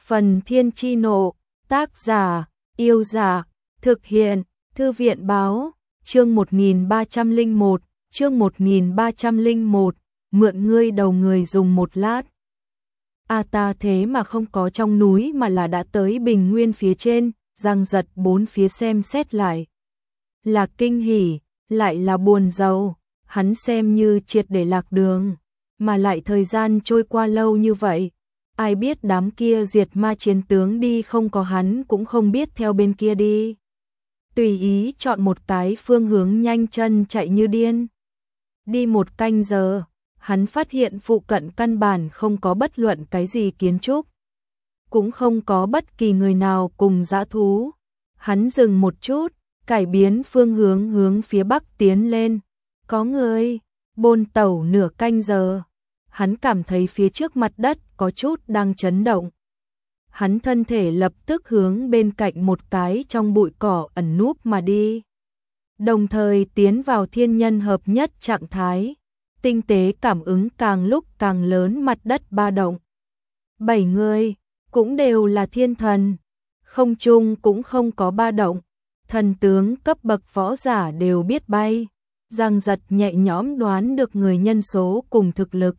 Phần Thiên Chi Nộ, tác giả, Yêu Giả, thực hiện, Thư viện Báo, chương 1301, chương 1301, mượn ngươi đầu người dùng một lát. Ta thế mà không có trong núi mà là đã tới bình nguyên phía trên, Giang Giật bốn phía xem xét lại. Là kinh hỉ, lại là buồn rầu, hắn xem như triệt để lạc đường, mà lại thời gian trôi qua lâu như vậy. Ai biết đám kia diệt ma chiến tướng đi không có hắn cũng không biết theo bên kia đi. Tùy ý chọn một cái phương hướng nhanh chân chạy như điên. Đi một canh giờ, hắn phát hiện phụ cận căn bản không có bất luận cái gì kiến trúc. Cũng không có bất kỳ người nào cùng dã thú. Hắn dừng một chút, cải biến phương hướng hướng phía bắc tiến lên. Có người, bôn tẩu nửa canh giờ. Hắn cảm thấy phía trước mặt đất có chút đang chấn động. Hắn thân thể lập tức hướng bên cạnh một cái trong bụi cỏ ẩn núp mà đi. Đồng thời tiến vào thiên nhân hợp nhất trạng thái. Tinh tế cảm ứng càng lúc càng lớn, mặt đất ba động. 7 người, cũng đều là thiên thần. Không trung cũng không có ba động. Thần tướng cấp bậc võ giả đều biết bay. Giang Giật nhẹ nhõm đoán được người nhân số cùng thực lực.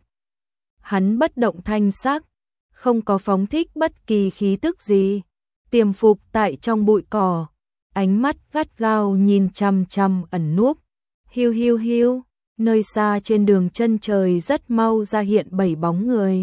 Hắn bất động thanh sắc, không có phóng thích bất kỳ khí tức gì, tiềm phục tại trong bụi cỏ, ánh mắt gắt gao nhìn chằm chằm ẩn núp. Hiu hiu hiu, nơi xa trên đường chân trời rất mau ra hiện 7 bóng người,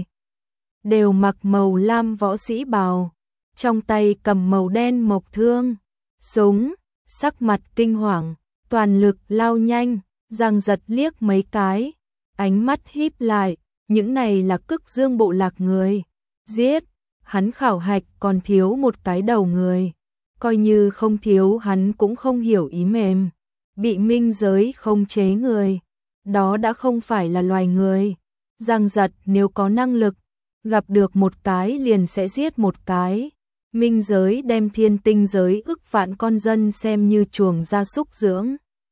đều mặc màu lam võ sĩ bào, trong tay cầm màu đen mộc thương, súng, sắc mặt kinh hoàng, toàn lực lao nhanh. Giang Giật liếc mấy cái, ánh mắt híp lại. Những này là Cực Dương bộ lạc người. Giết, hắn khảo hạch còn thiếu một cái đầu người. Coi như không thiếu hắn cũng không hiểu ý mềm. Bị minh giới không chế người. Đó đã không phải là loài người. Giang Giật nếu có năng lực, gặp được một cái liền sẽ giết một cái. Minh giới đem thiên tinh giới ức vạn con dân xem như chuồng gia súc dưỡng.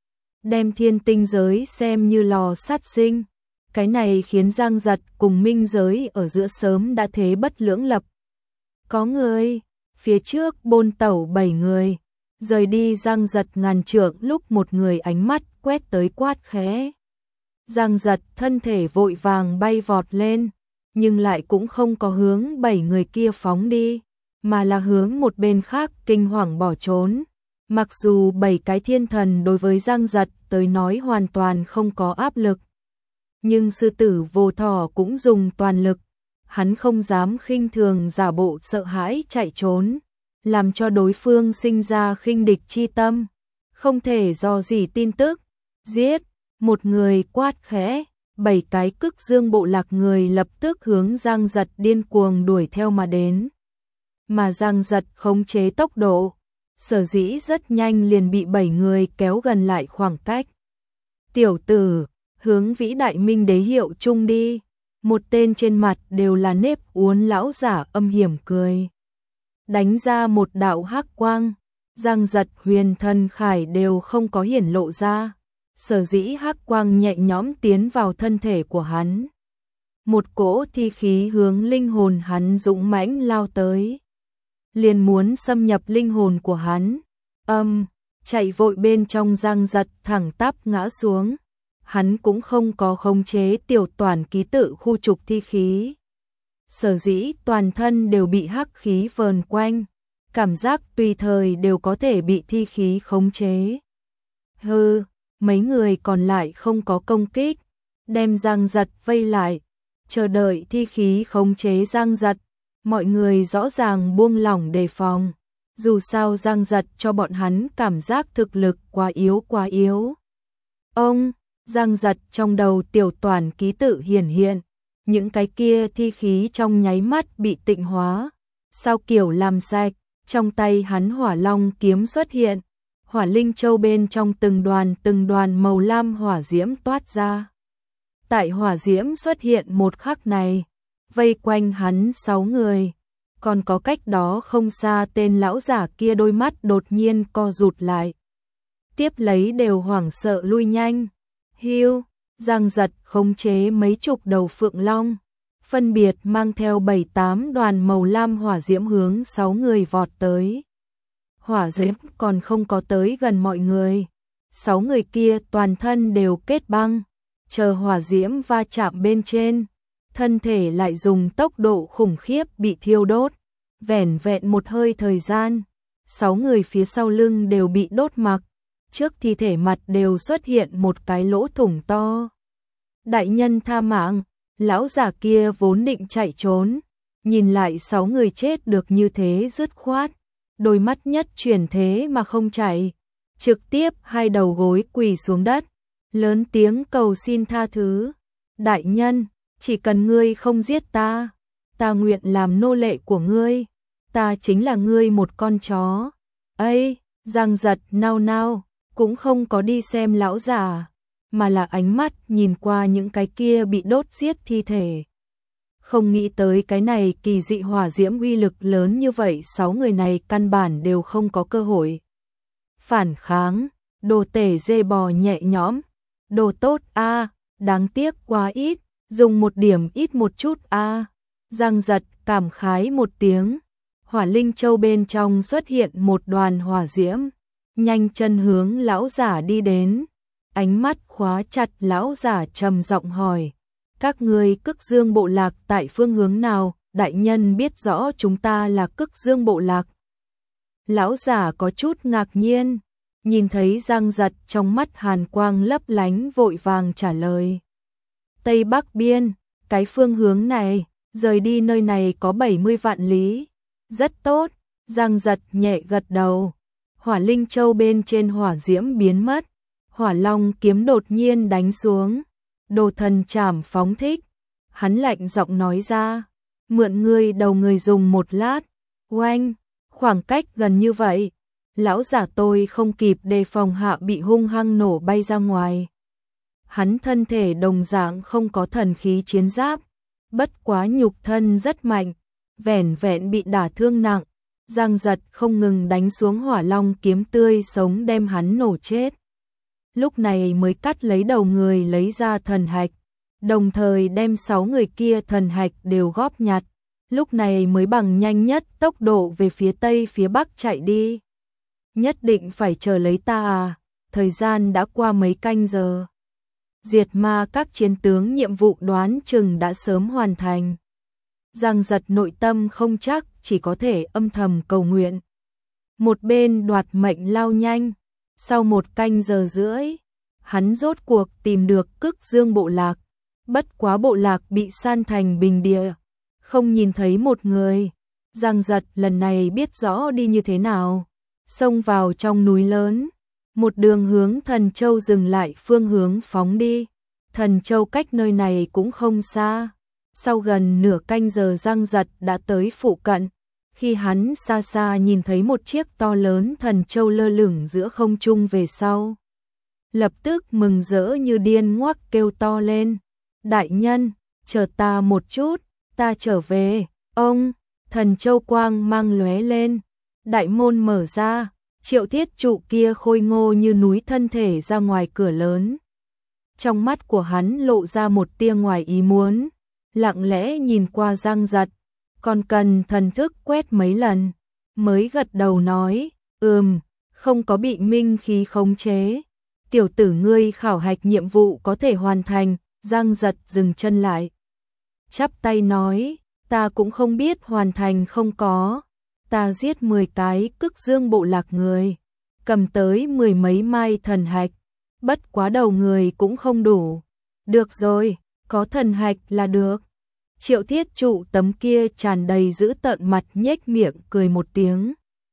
Đem thiên tinh giới xem như lò sát sinh. Cái này khiến Giang Giật cùng minh giới ở giữa sớm đã thế bất lưỡng lập. Có người, phía trước bôn tẩu 7 người, rời đi Giang Giật ngàn trượng lúc một người ánh mắt quét tới quát khẽ. Giang Giật thân thể vội vàng bay vọt lên, nhưng lại cũng không có hướng 7 người kia phóng đi, mà là hướng một bên khác kinh hoàng bỏ trốn. Mặc dù 7 cái thiên thần đối với Giang Giật tới nói hoàn toàn không có áp lực, nhưng sư tử vô thỏ cũng dùng toàn lực, hắn không dám khinh thường giả bộ sợ hãi chạy trốn, làm cho đối phương sinh ra khinh địch chi tâm, không thể dò dỉ tin tức. Giết, một người quát khẽ, 7 cái Cực Dương bộ lạc người lập tức hướng Giang Giật điên cuồng đuổi theo mà đến. Mà Giang Giật khống chế tốc độ, sở dĩ rất nhanh liền bị 7 người kéo gần lại khoảng cách. Tiểu tử, hướng vĩ đại minh đế hiệu chung đi. Một tên trên mặt đều là nếp uốn lão giả âm hiểm cười. Đánh ra một đạo hắc quang, Giang Giật huyền thần khải đều không có hiển lộ ra. Sở dĩ hắc quang nhẹ nhõm tiến vào thân thể của hắn. Một cỗ thi khí hướng linh hồn hắn dũng mãnh lao tới. Liền muốn xâm nhập linh hồn của hắn. Chạy vội bên trong Giang Giật thẳng tắp ngã xuống. Hắn cũng không có khống chế tiểu toàn ký tự khu trục thi khí. Sở dĩ toàn thân đều bị hắc khí vờn quanh, cảm giác tùy thời đều có thể bị thi khí khống chế. Mấy người còn lại không có công kích, đem Giang Giật vây lại, chờ đợi thi khí khống chế Giang Giật. Mọi người rõ ràng buông lỏng đề phòng, dù sao Giang Giật cho bọn hắn cảm giác thực lực quá yếu. Giang Giật trong đầu tiểu toàn ký tự hiển hiện, những cái kia thi khí trong nháy mắt bị tịnh hóa, sao kiểu làm sạch, trong tay hắn hỏa long kiếm xuất hiện, hỏa linh châu bên trong từng đoàn màu lam hỏa diễm toát ra. Tại hỏa diễm xuất hiện một khắc này, vây quanh hắn 6 người, còn có cách đó không xa tên lão giả kia đôi mắt đột nhiên co rụt lại. Tiếp lấy đều hoảng sợ lui nhanh. Giang Giật khống chế mấy chục đầu phượng long, phân biệt mang theo 7-8 đoàn màu lam hỏa diễm hướng 6 người vọt tới. Hỏa diễm còn không có tới gần mọi người. 6 người kia toàn thân đều kết băng, chờ hỏa diễm va chạm bên trên, thân thể lại dùng tốc độ khủng khiếp bị thiêu đốt. Vẻn vẹn một hơi thời gian, 6 người phía sau lưng đều bị đốt mặc, trước thi thể mặt đều xuất hiện một cái lỗ thủng to. Đại nhân tha mạng, lão giả kia vốn định chạy trốn, nhìn lại 6 người chết được như thế dứt khoát, đôi mắt nhất chuyển thế mà không chạy, trực tiếp hai đầu gối quỳ xuống đất, lớn tiếng cầu xin tha thứ. Đại nhân, chỉ cần ngươi không giết ta, ta nguyện làm nô lệ của ngươi, ta chính là ngươi một con chó. Ây, Giang Giật nao nao, cũng không có đi xem lão giả, mà là ánh mắt nhìn qua những cái kia bị đốt giết thi thể. Không nghĩ tới cái này kỳ dị hỏa diễm uy lực lớn như vậy, 6 người này căn bản đều không có cơ hội phản kháng. Đồ tể dê bò nhẹ nhõm, đồ tốt a, đáng tiếc quá ít, dùng một điểm ít một chút a. Giang Giật cảm khái một tiếng. Hỏa linh châu bên trong xuất hiện một đoàn hỏa diễm, nhanh chân hướng lão giả đi đến, ánh mắt khóa chặt lão giả, trầm giọng hỏi: các ngươi Cực Dương bộ lạc tại phương hướng nào? Đại nhân biết rõ chúng ta là Cực Dương bộ lạc. Lão giả có chút ngạc nhiên, nhìn thấy Giang Giật trong mắt hàn quang lấp lánh, vội vàng trả lời: Tây Bắc biên, cái phương hướng này, rời đi nơi này có 70 vạn lý. Rất tốt, Giang Giật nhẹ gật đầu. Hỏa linh châu bên trên hỏa diễm biến mất, hỏa long kiếm đột nhiên đánh xuống, đồ thần trảm phóng thích. Hắn lạnh giọng nói ra: mượn ngươi đầu người dùng một lát. Oanh, khoảng cách gần như vậy, lão giả tôi không kịp đề phòng hạ bị hung hăng nổ bay ra ngoài. Hắn thân thể đồng dạng không có thần khí chiến giáp, bất quá nhục thân rất mạnh, vẻn vẹn bị đả thương nặng. Giang Giật không ngừng đánh xuống hỏa long kiếm tươi sống đem hắn nổ chết. Lúc này mới cắt lấy đầu người, lấy ra thần hạch, đồng thời đem 6 người kia thần hạch đều góp nhặt. Lúc này mới bằng nhanh nhất tốc độ về phía tây phía bắc chạy đi. Nhất định phải chờ lấy ta à, thời gian đã qua mấy canh giờ. Diệt ma các chiến tướng nhiệm vụ đoán chừng đã sớm hoàn thành. Giang Giật nội tâm không chắc, chỉ có thể âm thầm cầu nguyện. Một bên đoạt mệnh lao nhanh, sau 1 canh giờ rưỡi, hắn rốt cuộc tìm được Cực Dương bộ lạc. Bất quá bộ lạc bị san thành bình địa, không nhìn thấy một người. Giang Giật lần này biết rõ đi như thế nào, xông vào trong núi lớn, một đường hướng Thần Châu dừng lại phương hướng phóng đi. Thần Châu cách nơi này cũng không xa. Sau gần nửa canh giờ Giang Giật đã tới phụ cận, khi hắn xa xa nhìn thấy một chiếc to lớn thần châu lơ lửng giữa không trung về sau, lập tức mừng rỡ như điên ngoác kêu to lên: đại nhân, chờ ta một chút, ta trở về. Ông, thần châu quang mang lóe lên, đại môn mở ra, Triệu Thiết Trụ kia khôi ngô như núi thân thể ra ngoài cửa lớn. Trong mắt của hắn lộ ra một tia ngoài ý muốn, lặng lẽ nhìn qua Giang Giật, còn cần thần thức quét mấy lần, mới gật đầu nói: không có bị minh khí khống chế. Tiểu tử ngươi khảo hạch nhiệm vụ có thể hoàn thành. Giang Giật dừng chân lại, chắp tay nói: ta cũng không biết hoàn thành không có. Ta giết 10 cái Cực Dương bộ lạc người, cầm tới 10 mấy mai thần hạch, bất quá đầu người cũng không đủ. Được rồi, có thần hạch là được. Triệu Thiết Trụ tấm kia tràn đầy dữ tợn mặt nhếch miệng cười một tiếng,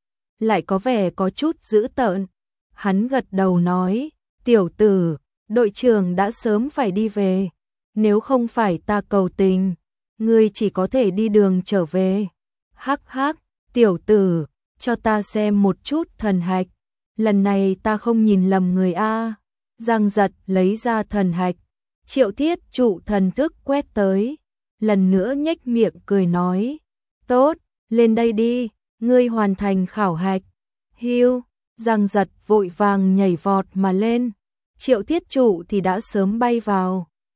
lại có vẻ có chút dữ tợn. Hắn gật đầu nói: tiểu tử, đội trưởng đã sớm phải đi về, nếu không phải ta cầu tình, ngươi chỉ có thể đi đường trở về. Hắc hắc, tiểu tử, cho ta xem một chút thần hạch, lần này ta không nhìn lầm người a. Giang Giật lấy ra thần hạch, Triệu Thiết Trụ thần thức quét tới, lần nữa nhếch miệng cười nói: tốt, lên đây đi, ngươi hoàn thành khảo hạch. Hiu, Giang Giật vội vàng nhảy vọt mà lên, Triệu Thiết Trụ thì đã sớm bay vào.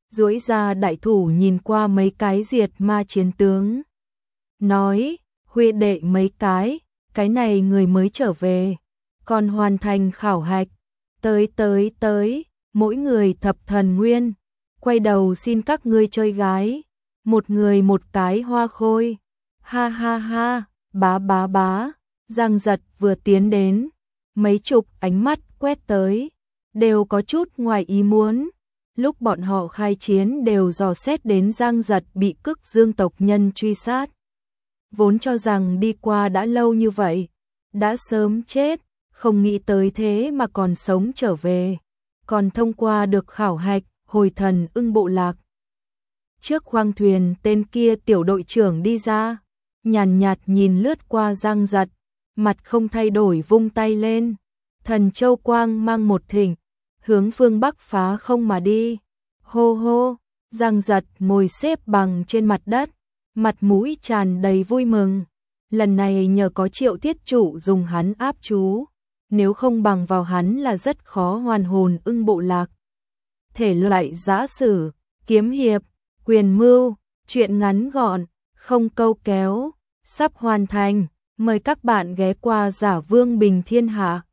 duỗi ra đại thủ nhìn qua mấy cái diệt ma chiến tướng. Nói, huynh đệ mấy cái này người mới trở về, còn hoàn thành khảo hạch, tới, mỗi người thập thần nguyên, quay đầu xin các ngươi chơi gái, một người một cái hoa khôi, ha ha ha, bá, Giang Giật vừa tiến đến, mấy chục ánh mắt quét tới, đều có chút ngoài ý muốn. Lúc bọn họ khai chiến đều dò xét đến Giang Giật bị Cực Dương tộc nhân truy sát. Vốn cho rằng đi qua đã lâu như vậy, đã sớm chết, không nghĩ tới thế mà còn sống trở về, còn thông qua được khảo hạch, hồi thần ưng bộ lạc. Trước khoang thuyền tên kia tiểu đội trưởng đi ra, nhàn nhạt nhìn lướt qua Giang Giật, mặt không thay đổi vung tay lên, thần châu quang mang một thỉnh, hướng phương Bắc phá không mà đi. Hô hô, Giang Giật ngồi xếp bằng trên mặt đất, mặt mũi tràn đầy vui mừng. Lần này nhờ có Triệu Thiết Trụ dùng hắn áp chú, nếu không bằng vào hắn là rất khó hoàn hồn ưng bộ lạc. Thể loại giã sử, kiếm hiệp, quyền mưu, truyện ngắn gọn, không câu kéo, sắp hoàn thành. Mời các bạn ghé qua Giả Vương Bình Thiên Hạ.